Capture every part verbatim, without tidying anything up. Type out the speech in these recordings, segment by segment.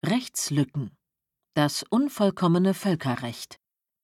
Rechtslücken. Das unvollkommene Völkerrecht.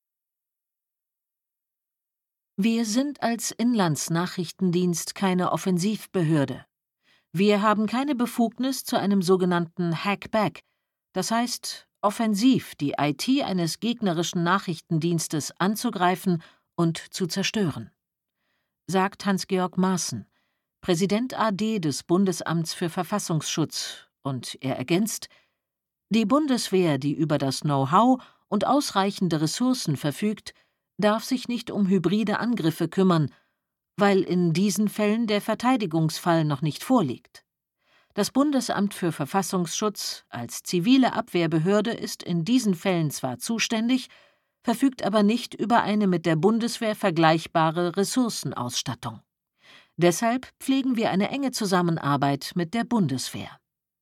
Wir sind als Inlandsnachrichtendienst keine Offensivbehörde. Wir haben keine Befugnis zu einem sogenannten Hackback, das heißt, offensiv die I T eines gegnerischen Nachrichtendienstes anzugreifen und zu zerstören, sagt Hans-Georg Maaßen, Präsident A D des Bundesamts für Verfassungsschutz, und er ergänzt: Die Bundeswehr, die über das Know-how und ausreichende Ressourcen verfügt, darf sich nicht um hybride Angriffe kümmern, weil in diesen Fällen der Verteidigungsfall noch nicht vorliegt. Das Bundesamt für Verfassungsschutz als zivile Abwehrbehörde ist in diesen Fällen zwar zuständig, verfügt aber nicht über eine mit der Bundeswehr vergleichbare Ressourcenausstattung. Deshalb pflegen wir eine enge Zusammenarbeit mit der Bundeswehr.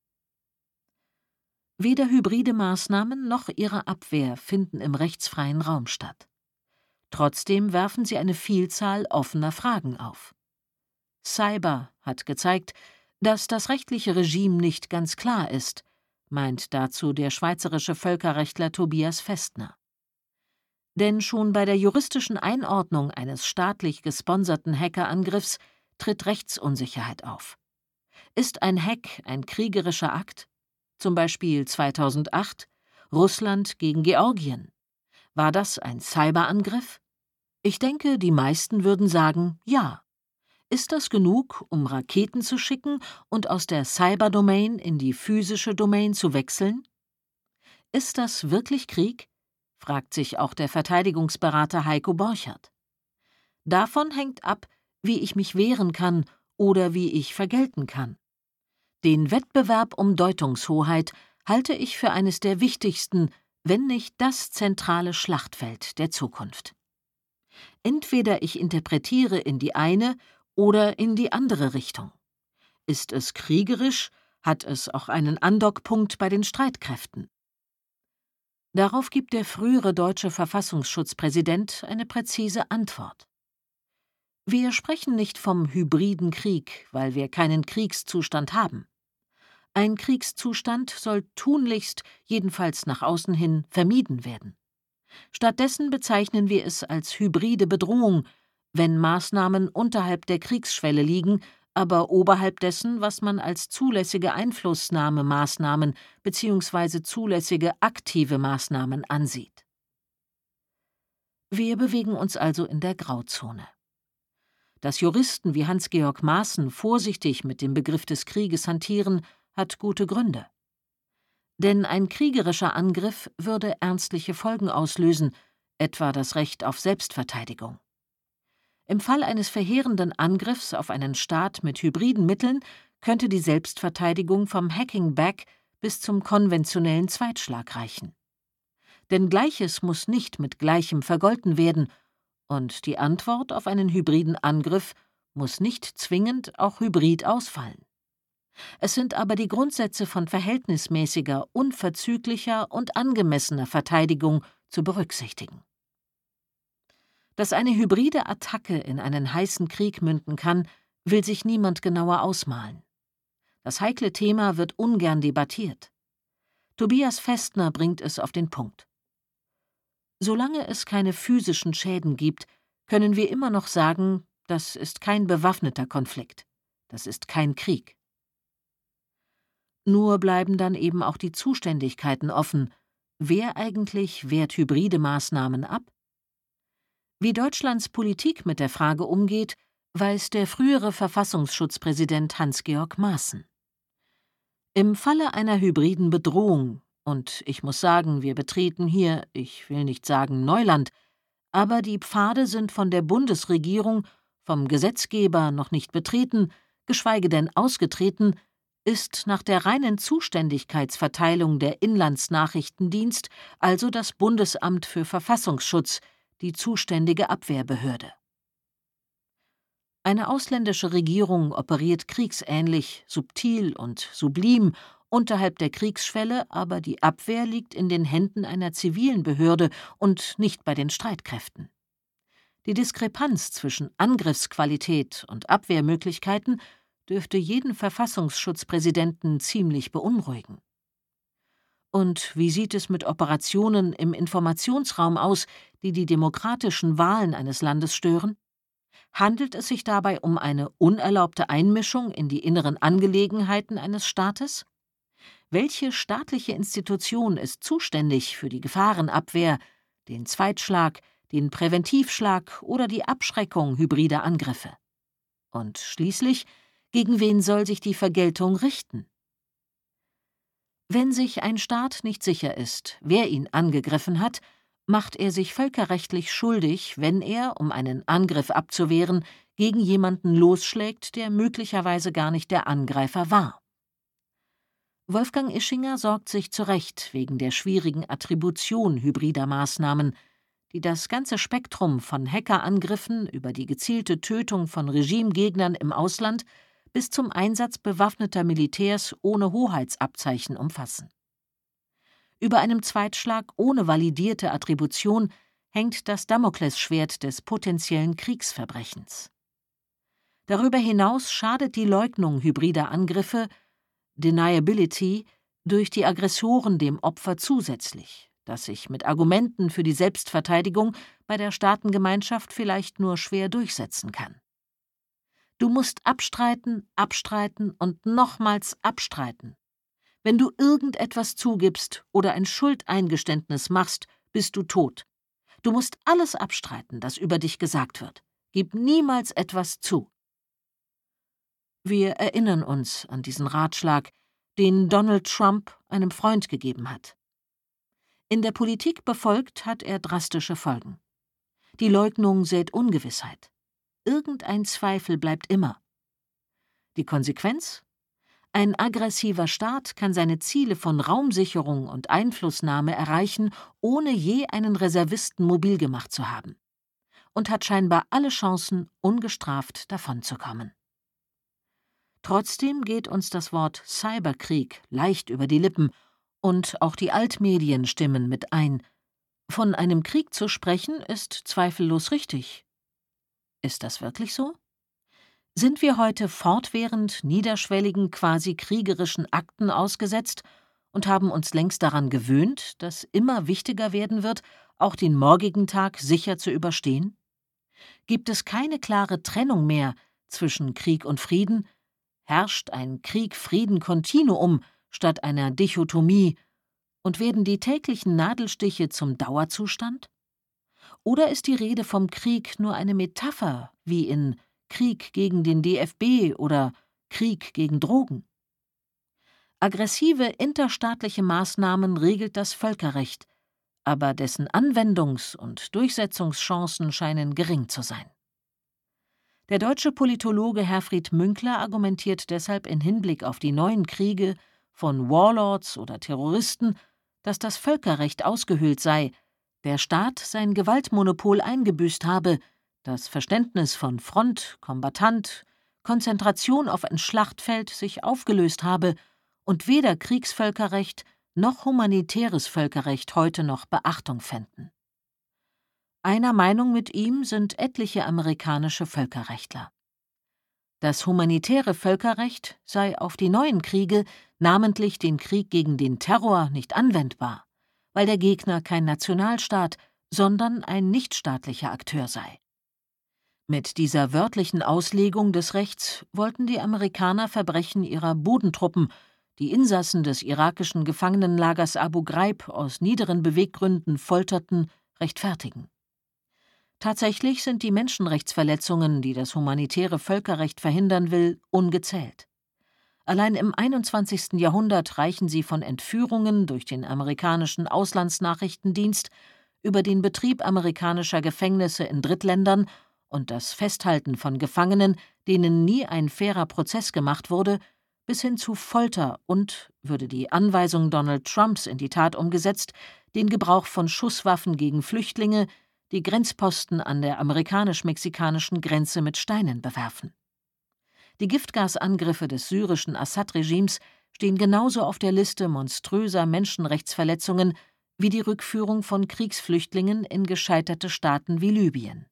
Weder hybride Maßnahmen noch ihre Abwehr finden im rechtsfreien Raum statt. Trotzdem werfen sie eine Vielzahl offener Fragen auf. Cyber hat gezeigt, dass das rechtliche Regime nicht ganz klar ist, meint dazu der schweizerische Völkerrechtler Tobias Festner. Denn schon bei der juristischen Einordnung eines staatlich gesponserten Hackerangriffs tritt Rechtsunsicherheit auf. Ist ein Hack ein kriegerischer Akt? Zum Beispiel zweitausendacht, Russland gegen Georgien. War das ein Cyberangriff? Ich denke, die meisten würden sagen, ja. Ist das genug, um Raketen zu schicken und aus der Cyberdomain in die physische Domain zu wechseln? Ist das wirklich Krieg? Fragt sich auch der Verteidigungsberater Heiko Borchert. Davon hängt ab, wie ich mich wehren kann oder wie ich vergelten kann. Den Wettbewerb um Deutungshoheit halte ich für eines der wichtigsten, wenn nicht das zentrale Schlachtfeld der Zukunft. Entweder ich interpretiere in die eine oder in die andere Richtung. Ist es kriegerisch, hat es auch einen Andockpunkt bei den Streitkräften. Darauf gibt der frühere deutsche Verfassungsschutzpräsident eine präzise Antwort. Wir sprechen nicht vom hybriden Krieg, weil wir keinen Kriegszustand haben. Ein Kriegszustand soll tunlichst, jedenfalls nach außen hin, vermieden werden. Stattdessen bezeichnen wir es als hybride Bedrohung, wenn Maßnahmen unterhalb der Kriegsschwelle liegen, aber oberhalb dessen, was man als zulässige Einflussnahmemaßnahmen bzw. zulässige aktive Maßnahmen ansieht. Wir bewegen uns also in der Grauzone. Dass Juristen wie Hans-Georg Maaßen vorsichtig mit dem Begriff des Krieges hantieren, hat gute Gründe. Denn ein kriegerischer Angriff würde ernstliche Folgen auslösen, etwa das Recht auf Selbstverteidigung. Im Fall eines verheerenden Angriffs auf einen Staat mit hybriden Mitteln könnte die Selbstverteidigung vom Hacking-Back bis zum konventionellen Zweitschlag reichen. Denn Gleiches muss nicht mit Gleichem vergolten werden, und die Antwort auf einen hybriden Angriff muss nicht zwingend auch hybrid ausfallen. Es sind aber die Grundsätze von verhältnismäßiger, unverzüglicher und angemessener Verteidigung zu berücksichtigen. Dass eine hybride Attacke in einen heißen Krieg münden kann, will sich niemand genauer ausmalen. Das heikle Thema wird ungern debattiert. Tobias Festner bringt es auf den Punkt. Solange es keine physischen Schäden gibt, können wir immer noch sagen, das ist kein bewaffneter Konflikt, das ist kein Krieg. Nur bleiben dann eben auch die Zuständigkeiten offen. Wer eigentlich wehrt hybride Maßnahmen ab? Wie Deutschlands Politik mit der Frage umgeht, weiß der frühere Verfassungsschutzpräsident Hans-Georg Maaßen. Im Falle einer hybriden Bedrohung, und ich muss sagen, wir betreten hier, ich will nicht sagen Neuland, aber die Pfade sind von der Bundesregierung, vom Gesetzgeber noch nicht betreten, geschweige denn ausgetreten, ist nach der reinen Zuständigkeitsverteilung der Inlandsnachrichtendienst, also das Bundesamt für Verfassungsschutz, die zuständige Abwehrbehörde. Eine ausländische Regierung operiert kriegsähnlich, subtil und sublim unterhalb der Kriegsschwelle, aber die Abwehr liegt in den Händen einer zivilen Behörde und nicht bei den Streitkräften. Die Diskrepanz zwischen Angriffsqualität und Abwehrmöglichkeiten dürfte jeden Verfassungsschutzpräsidenten ziemlich beunruhigen. Und wie sieht es mit Operationen im Informationsraum aus, die die demokratischen Wahlen eines Landes stören? Handelt es sich dabei um eine unerlaubte Einmischung in die inneren Angelegenheiten eines Staates? Welche staatliche Institution ist zuständig für die Gefahrenabwehr, den Zweitschlag, den Präventivschlag oder die Abschreckung hybrider Angriffe? Und schließlich, gegen wen soll sich die Vergeltung richten? Wenn sich ein Staat nicht sicher ist, wer ihn angegriffen hat, macht er sich völkerrechtlich schuldig, wenn er, um einen Angriff abzuwehren, gegen jemanden losschlägt, der möglicherweise gar nicht der Angreifer war. Wolfgang Ischinger sorgt sich zu Recht wegen der schwierigen Attribution hybrider Maßnahmen, die das ganze Spektrum von Hackerangriffen über die gezielte Tötung von Regimegegnern im Ausland bis zum Einsatz bewaffneter Militärs ohne Hoheitsabzeichen umfassen. Über einem Zweitschlag ohne validierte Attribution hängt das Damoklesschwert des potenziellen Kriegsverbrechens. Darüber hinaus schadet die Leugnung hybrider Angriffe, Deniability, durch die Aggressoren dem Opfer zusätzlich, das sich mit Argumenten für die Selbstverteidigung bei der Staatengemeinschaft vielleicht nur schwer durchsetzen kann. Du musst abstreiten, abstreiten und nochmals abstreiten. Wenn du irgendetwas zugibst oder ein Schuldeingeständnis machst, bist du tot. Du musst alles abstreiten, das über dich gesagt wird. Gib niemals etwas zu. Wir erinnern uns an diesen Ratschlag, den Donald Trump einem Freund gegeben hat. In der Politik befolgt hat er drastische Folgen. Die Leugnung sät Ungewissheit. Irgendein Zweifel bleibt immer. Die Konsequenz? Ein aggressiver Staat kann seine Ziele von Raumsicherung und Einflussnahme erreichen, ohne je einen Reservisten mobil gemacht zu haben, und hat scheinbar alle Chancen, ungestraft davonzukommen. Trotzdem geht uns das Wort Cyberkrieg leicht über die Lippen, und auch die Altmedien stimmen mit ein. Von einem Krieg zu sprechen, ist zweifellos richtig. Ist das wirklich so? Sind wir heute fortwährend niederschwelligen, quasi kriegerischen Akten ausgesetzt und haben uns längst daran gewöhnt, dass immer wichtiger werden wird, auch den morgigen Tag sicher zu überstehen? Gibt es keine klare Trennung mehr zwischen Krieg und Frieden? Herrscht ein Krieg-Frieden-Kontinuum statt einer Dichotomie? Und werden die täglichen Nadelstiche zum Dauerzustand? Oder ist die Rede vom Krieg nur eine Metapher, wie in Krieg gegen den D F B oder Krieg gegen Drogen? Aggressive interstaatliche Maßnahmen regelt das Völkerrecht, aber dessen Anwendungs- und Durchsetzungschancen scheinen gering zu sein. Der deutsche Politologe Herfried Münkler argumentiert deshalb in Hinblick auf die neuen Kriege von Warlords oder Terroristen, dass das Völkerrecht ausgehöhlt sei, der Staat sein Gewaltmonopol eingebüßt habe, das Verständnis von Front, Kombattant, Konzentration auf ein Schlachtfeld sich aufgelöst habe und weder Kriegsvölkerrecht noch humanitäres Völkerrecht heute noch Beachtung fänden. Einer Meinung mit ihm sind etliche amerikanische Völkerrechtler. Das humanitäre Völkerrecht sei auf die neuen Kriege, namentlich den Krieg gegen den Terror, nicht anwendbar, weil der Gegner kein Nationalstaat, sondern ein nichtstaatlicher Akteur sei. Mit dieser wörtlichen Auslegung des Rechts wollten die Amerikaner Verbrechen ihrer Bodentruppen, die Insassen des irakischen Gefangenenlagers Abu Ghraib aus niederen Beweggründen folterten, rechtfertigen. Tatsächlich sind die Menschenrechtsverletzungen, die das humanitäre Völkerrecht verhindern will, ungezählt. Allein im einundzwanzigsten Jahrhundert reichen sie von Entführungen durch den amerikanischen Auslandsnachrichtendienst über den Betrieb amerikanischer Gefängnisse in Drittländern und das Festhalten von Gefangenen, denen nie ein fairer Prozess gemacht wurde, bis hin zu Folter und, würde die Anweisung Donald Trumps in die Tat umgesetzt, den Gebrauch von Schusswaffen gegen Flüchtlinge, die Grenzposten an der amerikanisch-mexikanischen Grenze mit Steinen bewerfen. Die Giftgasangriffe des syrischen Assad-Regimes stehen genauso auf der Liste monströser Menschenrechtsverletzungen wie die Rückführung von Kriegsflüchtlingen in gescheiterte Staaten wie Libyen.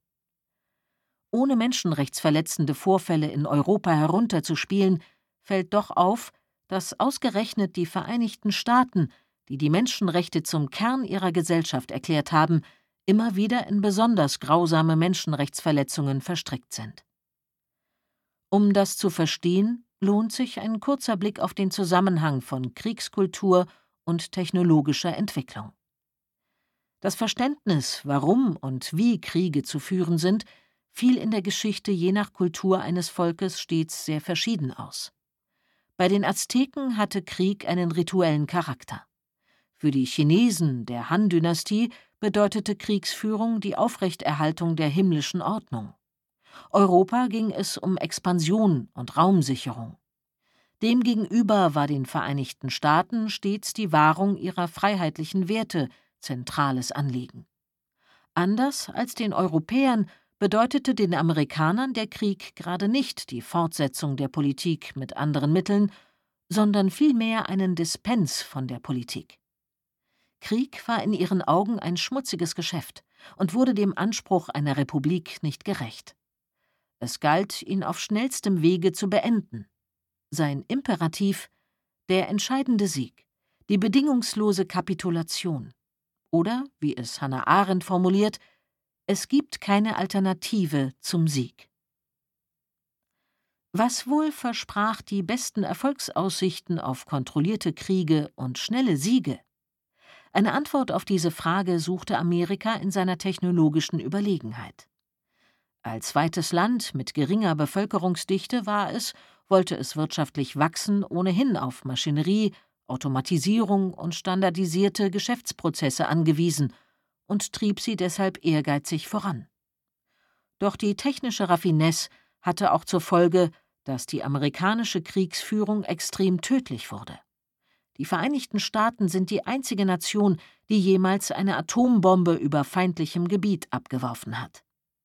Ohne menschenrechtsverletzende Vorfälle in Europa herunterzuspielen, fällt doch auf, dass ausgerechnet die Vereinigten Staaten, die die Menschenrechte zum Kern ihrer Gesellschaft erklärt haben, immer wieder in besonders grausame Menschenrechtsverletzungen verstrickt sind. Um das zu verstehen, lohnt sich ein kurzer Blick auf den Zusammenhang von Kriegskultur und technologischer Entwicklung. Das Verständnis, warum und wie Kriege zu führen sind, fiel in der Geschichte je nach Kultur eines Volkes stets sehr verschieden aus. Bei den Azteken hatte Krieg einen rituellen Charakter. Für die Chinesen der Han-Dynastie bedeutete Kriegsführung die Aufrechterhaltung der himmlischen Ordnung. Europa ging es um Expansion und Raumsicherung. Demgegenüber war den Vereinigten Staaten stets die Wahrung ihrer freiheitlichen Werte zentrales Anliegen. Anders als den Europäern bedeutete den Amerikanern der Krieg gerade nicht die Fortsetzung der Politik mit anderen Mitteln, sondern vielmehr einen Dispens von der Politik. Krieg war in ihren Augen ein schmutziges Geschäft und wurde dem Anspruch einer Republik nicht gerecht. Es galt, ihn auf schnellstem Wege zu beenden. Sein Imperativ: der entscheidende Sieg, die bedingungslose Kapitulation. Oder, wie es Hannah Arendt formuliert, es gibt keine Alternative zum Sieg. Was wohl versprach die besten Erfolgsaussichten auf kontrollierte Kriege und schnelle Siege? Eine Antwort auf diese Frage suchte Amerika in seiner technologischen Überlegenheit. Als weites Land mit geringer Bevölkerungsdichte war es, wollte es wirtschaftlich wachsen, ohnehin auf Maschinerie, Automatisierung und standardisierte Geschäftsprozesse angewiesen und trieb sie deshalb ehrgeizig voran. Doch die technische Raffinesse hatte auch zur Folge, dass die amerikanische Kriegsführung extrem tödlich wurde. Die Vereinigten Staaten sind die einzige Nation, die jemals eine Atombombe über feindlichem Gebiet abgeworfen hat.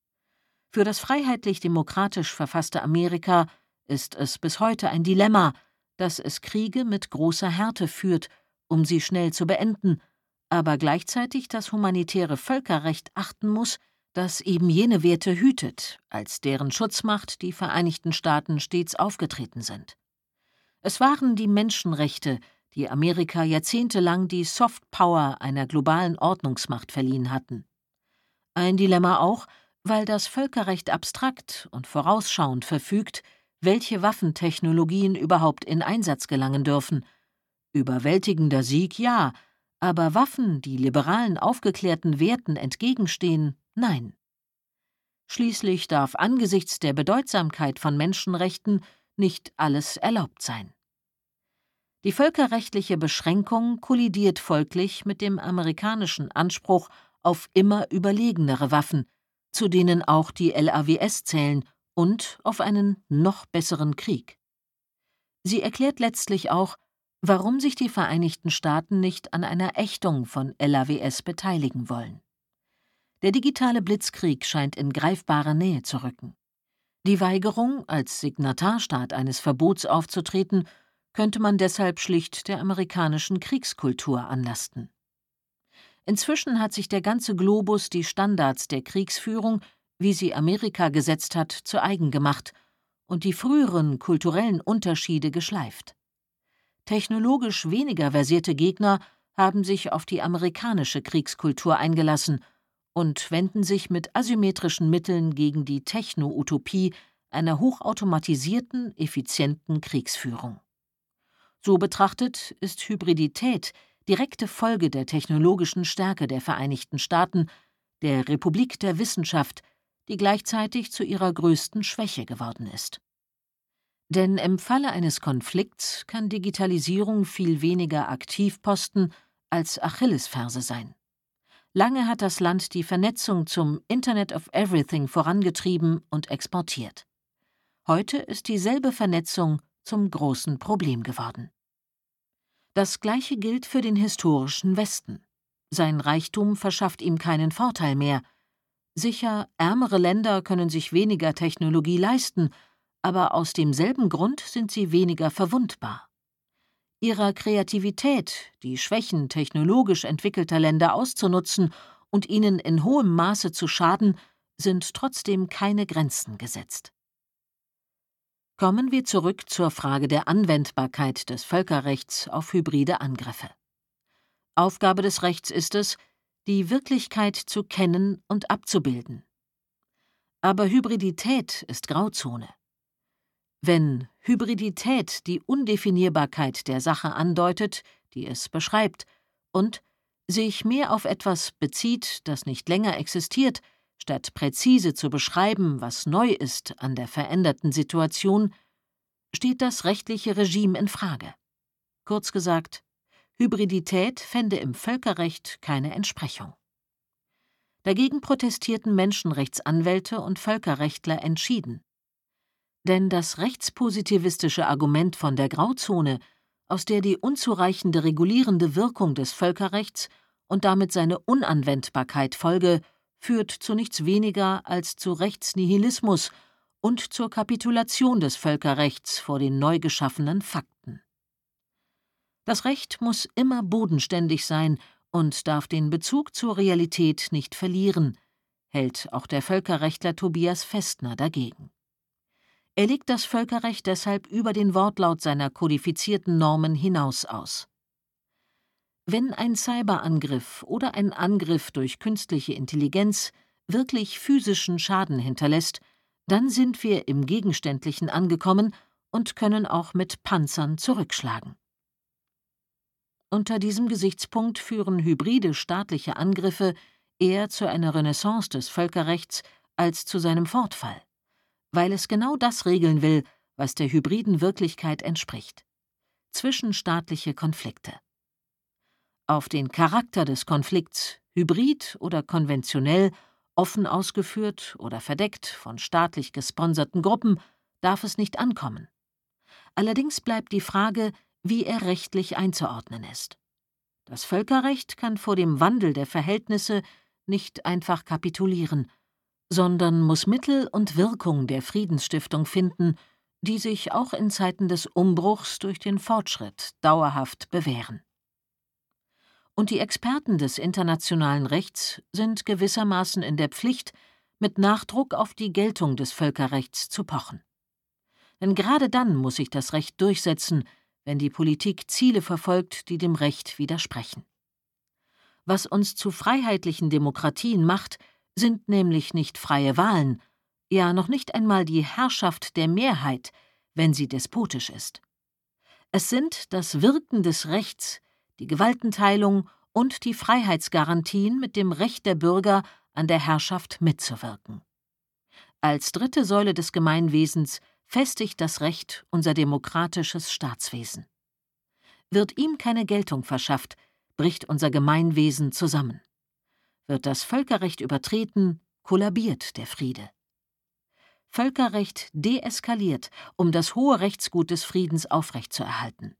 Für das freiheitlich-demokratisch verfasste Amerika ist es bis heute ein Dilemma, dass es Kriege mit großer Härte führt, um sie schnell zu beenden, aber gleichzeitig das humanitäre Völkerrecht achten muss, das eben jene Werte hütet, als deren Schutzmacht die Vereinigten Staaten stets aufgetreten sind. Es waren die Menschenrechte, die Amerika jahrzehntelang die Softpower einer globalen Ordnungsmacht verliehen hatten. Ein Dilemma auch, weil das Völkerrecht abstrakt und vorausschauend verfügt, welche Waffentechnologien überhaupt in Einsatz gelangen dürfen. Überwältigender Sieg ja, aber Waffen, die liberalen aufgeklärten Werten entgegenstehen, nein. Schließlich darf angesichts der Bedeutsamkeit von Menschenrechten nicht alles erlaubt sein. Die völkerrechtliche Beschränkung kollidiert folglich mit dem amerikanischen Anspruch auf immer überlegenere Waffen, zu denen auch die L A W S zählen, und auf einen noch besseren Krieg. Sie erklärt letztlich auch, warum sich die Vereinigten Staaten nicht an einer Ächtung von L A W S beteiligen wollen. Der digitale Blitzkrieg scheint in greifbare Nähe zu rücken. Die Weigerung, als Signatarstaat eines Verbots aufzutreten, könnte man deshalb schlicht der amerikanischen Kriegskultur anlasten. Inzwischen hat sich der ganze Globus die Standards der Kriegsführung, wie sie Amerika gesetzt hat, zu eigen gemacht und die früheren kulturellen Unterschiede geschleift. Technologisch weniger versierte Gegner haben sich auf die amerikanische Kriegskultur eingelassen und wenden sich mit asymmetrischen Mitteln gegen die Techno-Utopie einer hochautomatisierten, effizienten Kriegsführung. So betrachtet ist Hybridität direkte Folge der technologischen Stärke der Vereinigten Staaten, der Republik der Wissenschaft, die gleichzeitig zu ihrer größten Schwäche geworden ist. Denn im Falle eines Konflikts kann Digitalisierung viel weniger Aktivposten als Achillesferse sein. Lange hat das Land die Vernetzung zum Internet of Everything vorangetrieben und exportiert. Heute ist dieselbe Vernetzung zum großen Problem geworden. Das Gleiche gilt für den historischen Westen. Sein Reichtum verschafft ihm keinen Vorteil mehr. Sicher, ärmere Länder können sich weniger Technologie leisten, aber aus demselben Grund sind sie weniger verwundbar. Ihrer Kreativität, die Schwächen technologisch entwickelter Länder auszunutzen und ihnen in hohem Maße zu schaden, sind trotzdem keine Grenzen gesetzt. Kommen wir zurück zur Frage der Anwendbarkeit des Völkerrechts auf hybride Angriffe. Aufgabe des Rechts ist es, die Wirklichkeit zu kennen und abzubilden. Aber Hybridität ist Grauzone. Wenn Hybridität die Undefinierbarkeit der Sache andeutet, die es beschreibt, und sich mehr auf etwas bezieht, das nicht länger existiert, statt präzise zu beschreiben, was neu ist an der veränderten Situation, steht das rechtliche Regime in Frage. Kurz gesagt, Hybridität fände im Völkerrecht keine Entsprechung. Dagegen protestierten Menschenrechtsanwälte und Völkerrechtler entschieden. Denn das rechtspositivistische Argument von der Grauzone, aus der die unzureichende regulierende Wirkung des Völkerrechts und damit seine Unanwendbarkeit folge, führt zu nichts weniger als zu Rechtsnihilismus und zur Kapitulation des Völkerrechts vor den neu geschaffenen Fakten. Das Recht muss immer bodenständig sein und darf den Bezug zur Realität nicht verlieren, hält auch der Völkerrechtler Tobias Festner dagegen. Er legt das Völkerrecht deshalb über den Wortlaut seiner kodifizierten Normen hinaus aus. Wenn ein Cyberangriff oder ein Angriff durch künstliche Intelligenz wirklich physischen Schaden hinterlässt, dann sind wir im Gegenständlichen angekommen und können auch mit Panzern zurückschlagen. Unter diesem Gesichtspunkt führen hybride staatliche Angriffe eher zu einer Renaissance des Völkerrechts als zu seinem Fortfall, weil es genau das regeln will, was der hybriden Wirklichkeit entspricht: zwischenstaatliche Konflikte. Auf den Charakter des Konflikts, hybrid oder konventionell, offen ausgeführt oder verdeckt von staatlich gesponserten Gruppen, darf es nicht ankommen. Allerdings bleibt die Frage, wie er rechtlich einzuordnen ist. Das Völkerrecht kann vor dem Wandel der Verhältnisse nicht einfach kapitulieren, sondern muss Mittel und Wirkung der Friedensstiftung finden, die sich auch in Zeiten des Umbruchs durch den Fortschritt dauerhaft bewähren. Und die Experten des internationalen Rechts sind gewissermaßen in der Pflicht, mit Nachdruck auf die Geltung des Völkerrechts zu pochen. Denn gerade dann muss sich das Recht durchsetzen, wenn die Politik Ziele verfolgt, die dem Recht widersprechen. Was uns zu freiheitlichen Demokratien macht, sind nämlich nicht freie Wahlen, ja noch nicht einmal die Herrschaft der Mehrheit, wenn sie despotisch ist. Es sind das Wirken des Rechts, die Gewaltenteilung und die Freiheitsgarantien mit dem Recht der Bürger, an der Herrschaft mitzuwirken. Als dritte Säule des Gemeinwesens festigt das Recht unser demokratisches Staatswesen. Wird ihm keine Geltung verschafft, bricht unser Gemeinwesen zusammen. Wird das Völkerrecht übertreten, kollabiert der Friede. Völkerrecht deeskaliert, um das hohe Rechtsgut des Friedens aufrechtzuerhalten.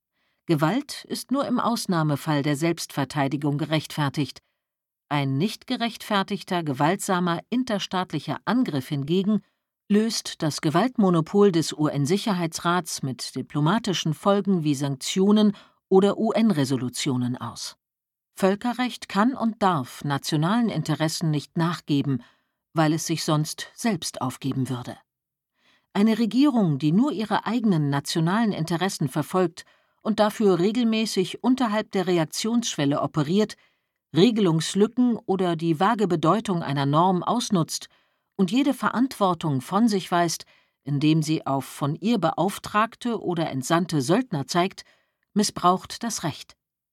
Gewalt ist nur im Ausnahmefall der Selbstverteidigung gerechtfertigt. Ein nicht gerechtfertigter, gewaltsamer interstaatlicher Angriff hingegen löst das Gewaltmonopol des U N-Sicherheitsrats mit diplomatischen Folgen wie Sanktionen oder U N-Resolutionen aus. Völkerrecht kann und darf nationalen Interessen nicht nachgeben, weil es sich sonst selbst aufgeben würde. Eine Regierung, die nur ihre eigenen nationalen Interessen verfolgt und dafür regelmäßig unterhalb der Reaktionsschwelle operiert, Regelungslücken oder die vage Bedeutung einer Norm ausnutzt und jede Verantwortung von sich weist, indem sie auf von ihr beauftragte oder entsandte Söldner zeigt, missbraucht das Recht.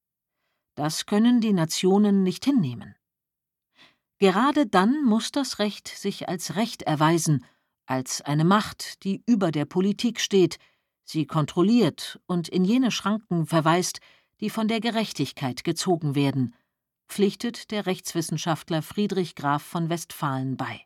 Das können die Nationen nicht hinnehmen. Gerade dann muss das Recht sich als Recht erweisen, als eine Macht, die über der Politik steht, sie kontrolliert und in jene Schranken verweist, die von der Gerechtigkeit gezogen werden, pflichtet der Rechtswissenschaftler Friedrich Graf von Westphalen bei.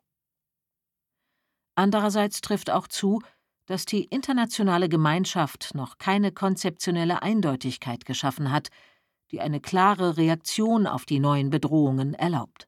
Andererseits trifft auch zu, dass die internationale Gemeinschaft noch keine konzeptionelle Eindeutigkeit geschaffen hat, die eine klare Reaktion auf die neuen Bedrohungen erlaubt.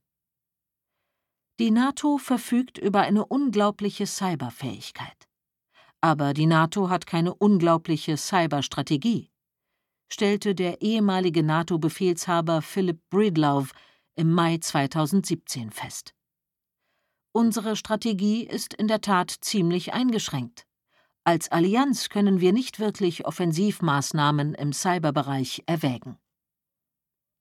Die NATO verfügt über eine unglaubliche Cyberfähigkeit. Aber die NATO hat keine unglaubliche Cyberstrategie, stellte der ehemalige NATO-Befehlshaber Philip Breedlove im Mai zweitausendsiebzehn fest. Unsere Strategie ist in der Tat ziemlich eingeschränkt. Als Allianz können wir nicht wirklich Offensivmaßnahmen im Cyberbereich erwägen.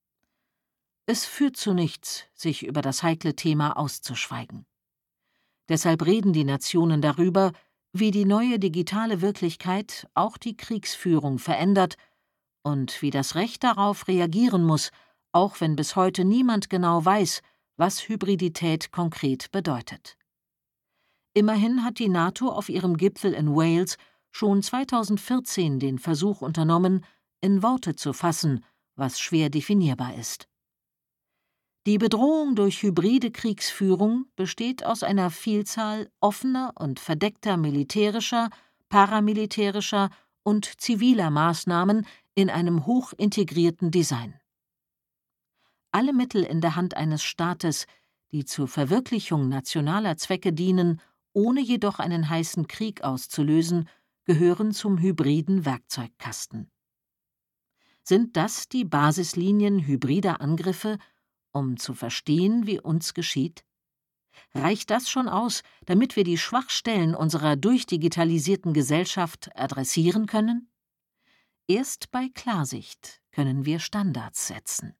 Es führt zu nichts, sich über das heikle Thema auszuschweigen. Deshalb reden die Nationen darüber, wie die neue digitale Wirklichkeit auch die Kriegsführung verändert und wie das Recht darauf reagieren muss, auch wenn bis heute niemand genau weiß, was Hybridität konkret bedeutet. Immerhin hat die NATO auf ihrem Gipfel in Wales schon zweitausendvierzehn den Versuch unternommen, in Worte zu fassen, was schwer definierbar ist. Die Bedrohung durch hybride Kriegsführung besteht aus einer Vielzahl offener und verdeckter militärischer, paramilitärischer und ziviler Maßnahmen in einem hochintegrierten Design. Alle Mittel in der Hand eines Staates, die zur Verwirklichung nationaler Zwecke dienen, ohne jedoch einen heißen Krieg auszulösen, gehören zum hybriden Werkzeugkasten. Sind das die Basislinien hybrider Angriffe, um zu verstehen, wie uns geschieht? Reicht das schon aus, damit wir die Schwachstellen unserer durchdigitalisierten Gesellschaft adressieren können? Erst bei Klarsicht können wir Standards setzen.